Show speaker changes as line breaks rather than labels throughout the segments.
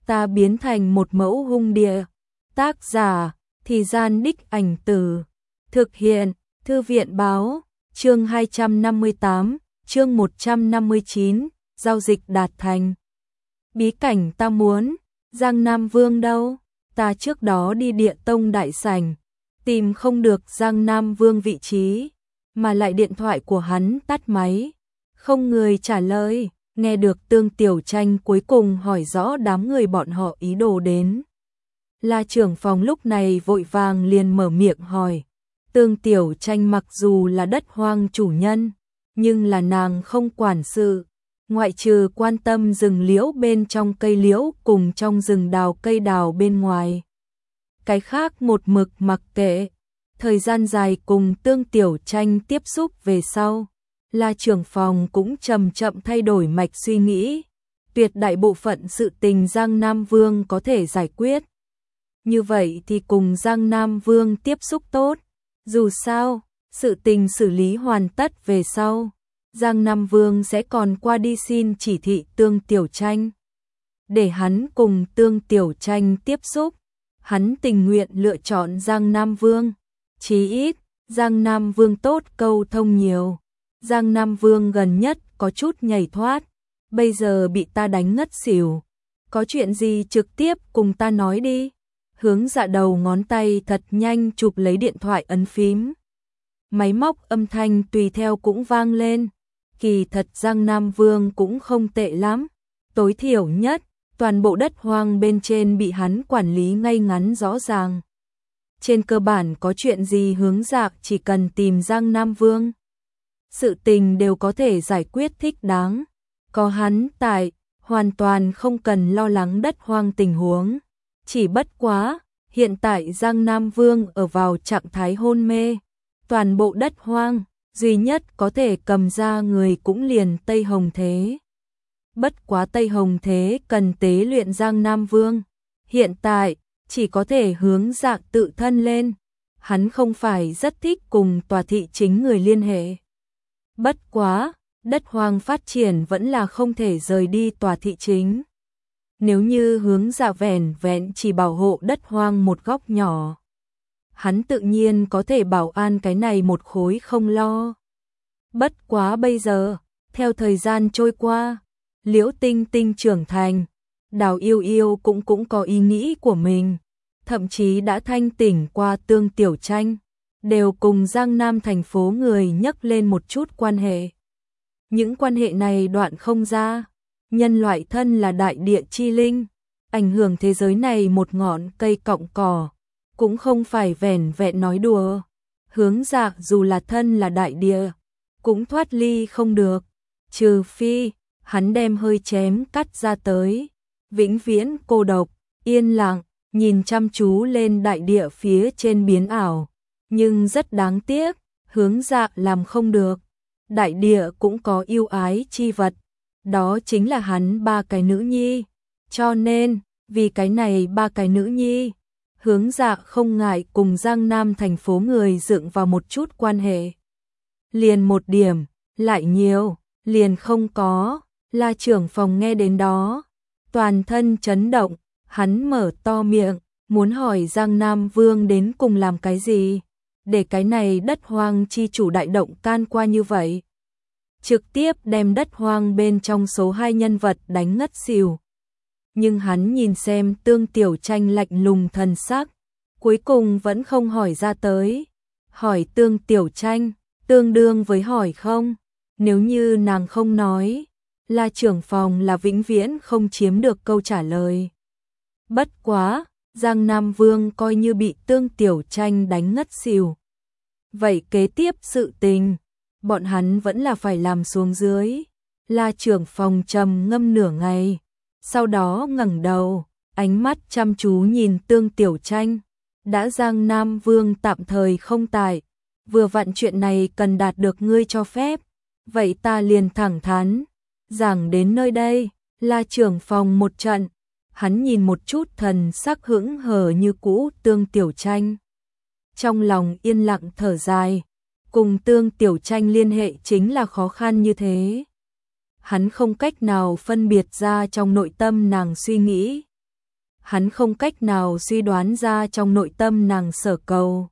ta biến thành một mẫu hung địa. Tác giả, Thì Gian Đích Ảnh Từ. Thực hiện, Thư viện Báo. Chương 258, chương 159, giao dịch đạt thành. Bí cảnh ta muốn, Giang Nam Vương đâu? Ta trước đó đi Địa Tông đại sảnh, tìm không được Giang Nam Vương vị trí, mà lại điện thoại của hắn tắt máy, không người trả lời. Nghe được Tương Tiểu Tranh cuối cùng hỏi rõ đám người bọn họ ý đồ đến. La trưởng phòng lúc này vội vàng liền mở miệng hỏi. Tương Tiểu Tranh mặc dù là đất hoang chủ nhân, nhưng là nàng không quản sự, ngoại trừ quan tâm rừng liễu bên trong cây liễu cùng trong rừng đào cây đào bên ngoài. Cái khác một mực mặc kệ. Thời gian dài cùng Tương Tiểu Tranh tiếp xúc về sau, La trưởng phòng cũng chậm chậm thay đổi mạch suy nghĩ. Tuyệt đại bộ phận sự tình Giang Nam Vương có thể giải quyết. Như vậy thì cùng Giang Nam Vương tiếp xúc tốt. Dù sao, sự tình xử lý hoàn tất về sau, Giang Nam Vương sẽ còn qua đi xin chỉ thị Tương Tiểu Tranh. Để hắn cùng Tương Tiểu Tranh tiếp xúc, hắn tình nguyện lựa chọn Giang Nam Vương. Chí ít, Giang Nam Vương tốt câu thông nhiều. Giang Nam Vương gần nhất có chút nhảy thoát, bây giờ bị ta đánh ngất xỉu. Có chuyện gì trực tiếp cùng ta nói đi. Hướng Dạ đầu ngón tay thật nhanh chụp lấy điện thoại ấn phím. Máy móc âm thanh tùy theo cũng vang lên. Kỳ thật Giang Nam Vương cũng không tệ lắm. Tối thiểu nhất, toàn bộ đất hoang bên trên bị hắn quản lý ngay ngắn rõ ràng. Trên cơ bản có chuyện gì Hướng Dạ chỉ cần tìm Giang Nam Vương, sự tình đều có thể giải quyết thích đáng. Có hắn tại, hoàn toàn không cần lo lắng đất hoang tình huống. Chỉ bất quá, hiện tại Giang Nam Vương ở vào trạng thái hôn mê. Toàn bộ đất hoang, duy nhất có thể cầm ra người cũng liền Tây Hồng Thế. Bất quá Tây Hồng Thế cần tế luyện Giang Nam Vương. Hiện tại, chỉ có thể Hướng Dạ tự thân lên. Hắn không phải rất thích cùng tòa thị chính người liên hệ. Bất quá, đất hoang phát triển vẫn là không thể rời đi tòa thị chính. Nếu như Hướng Dạ vẻn vẹn chỉ bảo hộ đất hoang một góc nhỏ, hắn tự nhiên có thể bảo an cái này một khối không lo. Bất quá bây giờ, theo thời gian trôi qua, Liễu Tinh Tinh trưởng thành, Đào Yêu Yêu cũng có ý nghĩ của mình, thậm chí đã thanh tỉnh qua Tương Tiểu Tranh, đều cùng Giang Nam thành phố người nhắc lên một chút quan hệ. Những quan hệ này đoạn không ra. Nhân loại thân là đại địa chi linh, ảnh hưởng thế giới này một ngọn cây cọng cỏ, cũng không phải vẻn vẹn nói đùa. Hướng Dạ dù là thân là đại địa, cũng thoát ly không được, trừ phi hắn đem hơi chém cắt ra tới, vĩnh viễn cô độc, yên lặng, nhìn chăm chú lên đại địa phía trên biến ảo. Nhưng rất đáng tiếc, Hướng Dạ làm không được. Đại địa cũng có yêu ái chi vật, đó chính là hắn 3 cái nữ nhi. Cho nên, vì cái này 3 cái nữ nhi, Hướng Dạ không ngại cùng Giang Nam thành phố người dựng vào một chút quan hệ. Liền một điểm, lại nhiều, liền không có. La trưởng phòng nghe đến đó, toàn thân chấn động, hắn mở to miệng, muốn hỏi Giang Nam Vương đến cùng làm cái gì, để cái này đất hoang chi chủ đại động can qua như vậy. Trực tiếp đem đất hoang bên trong số 2 nhân vật đánh ngất xỉu. Nhưng hắn nhìn xem Tương Tiểu Tranh lạnh lùng thần sắc, cuối cùng vẫn không hỏi ra tới. Hỏi Tương Tiểu Tranh, tương đương với hỏi không. Nếu như nàng không nói, La trưởng phòng là vĩnh viễn không chiếm được câu trả lời. Bất quá, Giang Nam Vương coi như bị Tương Tiểu Tranh đánh ngất xỉu. Vậy kế tiếp sự tình, bọn hắn vẫn là phải làm xuống dưới. La trưởng phòng trầm ngâm nửa ngày, sau đó ngẩng đầu, ánh mắt chăm chú nhìn Tương Tiểu Tranh. Đã Giang Nam Vương tạm thời không tại, vừa vặn chuyện này cần đạt được ngươi cho phép, vậy ta liền thẳng thắn giảng đến nơi đây. La trưởng phòng một trận, hắn nhìn một chút thần sắc hững hờ như cũ Tương Tiểu Tranh, trong lòng yên lặng thở dài. Cùng Tương Tiểu Tranh liên hệ chính là khó khăn như thế. Hắn không cách nào phân biệt ra trong nội tâm nàng suy nghĩ. hắn không cách nào suy đoán ra trong nội tâm nàng sở cầu.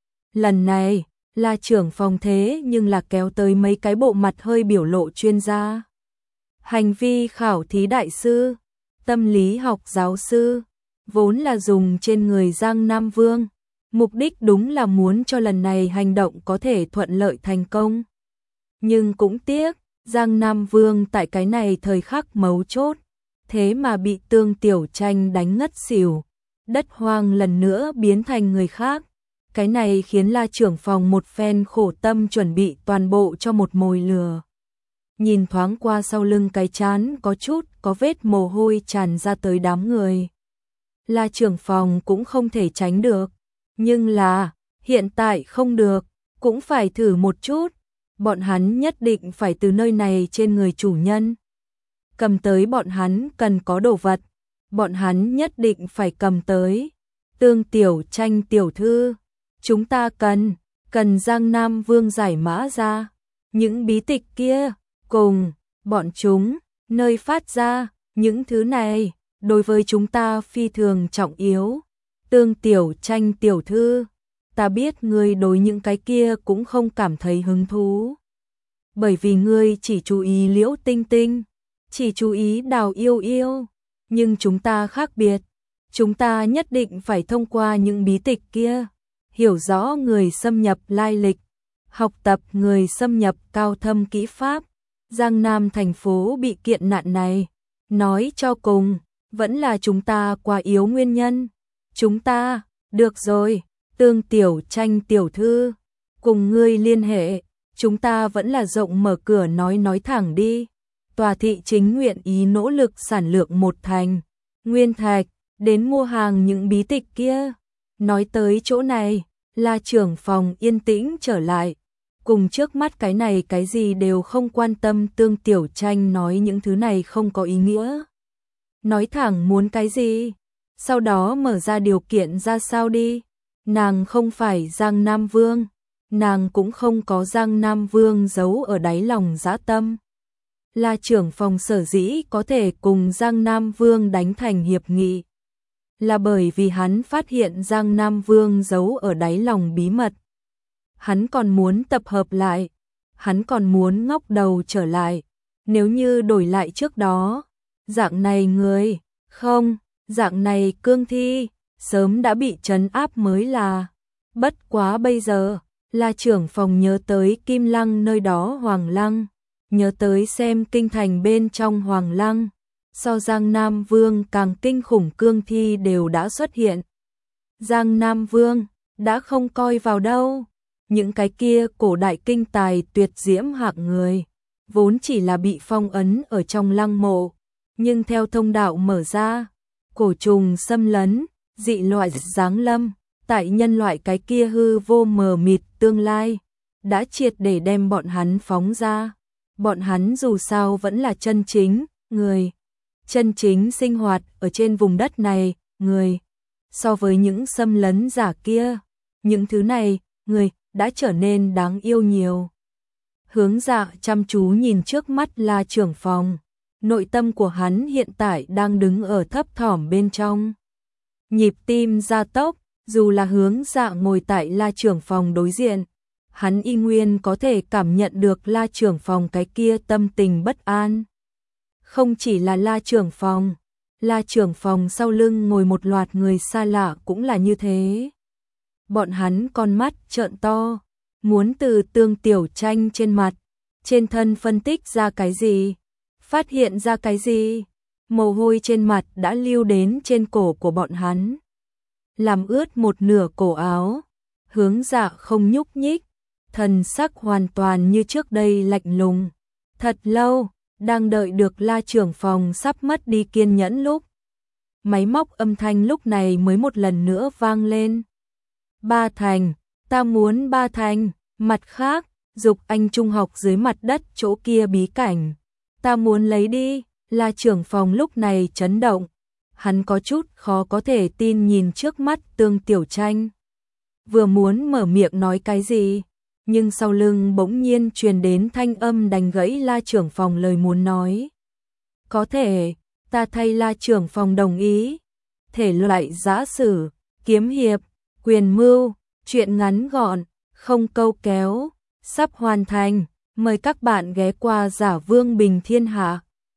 Lần này, là trưởng phòng thế nhưng là kéo tới mấy cái bộ mặt hơi biểu lộ chuyên gia. Hành vi khảo thí đại sư, tâm lý học giáo sư, vốn là dùng trên người Giang Nam Vương. Mục đích đúng là muốn cho lần này hành động có thể thuận lợi thành công. Nhưng cũng tiếc, Giang Nam Vương tại cái này thời khắc mấu chốt, thế mà bị Tương Tiểu Tranh đánh ngất xỉu. Đất hoang lần nữa biến thành người khác. Cái này khiến La trưởng phòng một phen khổ tâm chuẩn bị toàn bộ cho một mồi lừa. Nhìn thoáng qua sau lưng cái trán có vết mồ hôi tràn ra tới đám người. La trưởng phòng cũng không thể tránh được. Nhưng là, hiện tại không được, cũng phải thử một chút. Bọn hắn nhất định phải từ nơi này trên người chủ nhân cầm tới bọn hắn cần có đồ vật. Bọn hắn nhất định phải cầm tới. Tương Tiểu Tranh tiểu thư, chúng ta cần Giang Nam Vương giải mã ra. Những bí tịch kia, cùng bọn chúng, nơi phát ra, những thứ này, đối với chúng ta phi thường trọng yếu. Tương Tiểu Tranh tiểu thư, ta biết ngươi đối những cái kia cũng không cảm thấy hứng thú. Bởi vì ngươi chỉ chú ý Liễu Tinh Tinh, chỉ chú ý Đào Yêu Yêu, nhưng chúng ta khác biệt. Chúng ta nhất định phải thông qua những bí tịch kia, hiểu rõ người xâm nhập lai lịch, học tập người xâm nhập cao thâm kỹ pháp. Giang Nam thành phố bị kiện nạn này, nói cho cùng, vẫn là chúng ta quá yếu nguyên nhân. Chúng ta, được rồi, Tương Tiểu Tranh tiểu thư, cùng ngươi liên hệ, chúng ta vẫn là rộng mở cửa nói thẳng đi. Tòa thị chính nguyện ý nỗ lực sản lượng 1 thành nguyên thạch, đến mua hàng những bí tịch kia. Nói tới chỗ này, La trưởng phòng yên tĩnh trở lại, cùng trước mắt cái này cái gì đều không quan tâm. Tương Tiểu Tranh nói những thứ này không có ý nghĩa. Nói thẳng muốn cái gì, sau đó mở ra điều kiện ra sao đi. Nàng không phải Giang Nam Vương, nàng cũng không có Giang Nam Vương giấu ở đáy lòng dã tâm. La trưởng phòng sở dĩ có thể cùng Giang Nam Vương đánh thành hiệp nghị, là bởi vì hắn phát hiện Giang Nam Vương giấu ở đáy lòng bí mật. Hắn còn muốn tập hợp lại, hắn còn muốn ngóc đầu trở lại. Nếu như đổi lại trước đó, dạng này người, không, dạng này cương thi, sớm đã bị trấn áp mới là. Bất quá bây giờ, La trưởng phòng nhớ tới Kim Lăng nơi đó Hoàng Lăng, nhớ tới xem kinh thành bên trong Hoàng Lăng, so Giang Nam Vương càng kinh khủng cương thi đều đã xuất hiện. Giang Nam Vương đã không coi vào đâu, những cái kia cổ đại kinh tài tuyệt diễm hạng người, vốn chỉ là bị phong ấn ở trong lăng mộ, nhưng theo thông đạo mở ra, cổ trùng xâm lấn, dị loại giáng lâm, tại nhân loại cái kia hư vô mờ mịt tương lai, đã triệt để đem bọn hắn phóng ra. Bọn hắn dù sao vẫn là chân chính người, chân chính sinh hoạt ở trên vùng đất này, người. So với những xâm lấn giả kia, những thứ này, người đã trở nên đáng yêu nhiều. Hướng Dạ chăm chú nhìn trước mắt La trưởng phòng, nội tâm của hắn hiện tại đang đứng ở thấp thỏm bên trong. Nhịp tim gia tốc, dù là Hướng Dạ ngồi tại La trưởng phòng đối diện, hắn y nguyên có thể cảm nhận được La trưởng phòng cái kia tâm tình bất an. Không chỉ là La trưởng phòng sau lưng ngồi một loạt người xa lạ cũng là như thế. Bọn hắn con mắt trợn to, muốn từ Tương Tiểu Tranh trên mặt, trên thân phân tích ra cái gì, phát hiện ra cái gì. Mồ hôi trên mặt đã lưu đến trên cổ của bọn hắn, làm ướt một nửa cổ áo. Hướng Dạ không nhúc nhích, thần sắc hoàn toàn như trước đây lạnh lùng. Thật lâu, đang đợi được La trưởng phòng sắp mất đi kiên nhẫn lúc, máy móc âm thanh lúc này mới một lần nữa vang lên. 3 thành, ta muốn 3 thành. Mặt khác, Dục Anh trung học dưới mặt đất chỗ kia bí cảnh, ta muốn lấy đi. La trưởng phòng lúc này chấn động, hắn có chút khó có thể tin nhìn trước mắt Tương Tiểu Tranh. Vừa muốn mở miệng nói cái gì, nhưng sau lưng bỗng nhiên truyền đến thanh âm đánh gãy La trưởng phòng lời muốn nói. Có thể, ta thay La trưởng phòng đồng ý. thể loại giã sử, kiếm hiệp, quyền mưu, truyện ngắn gọn, không câu kéo, sắp hoàn thành. Mời các bạn ghé qua Giả Vương Bình Thiên Hạ.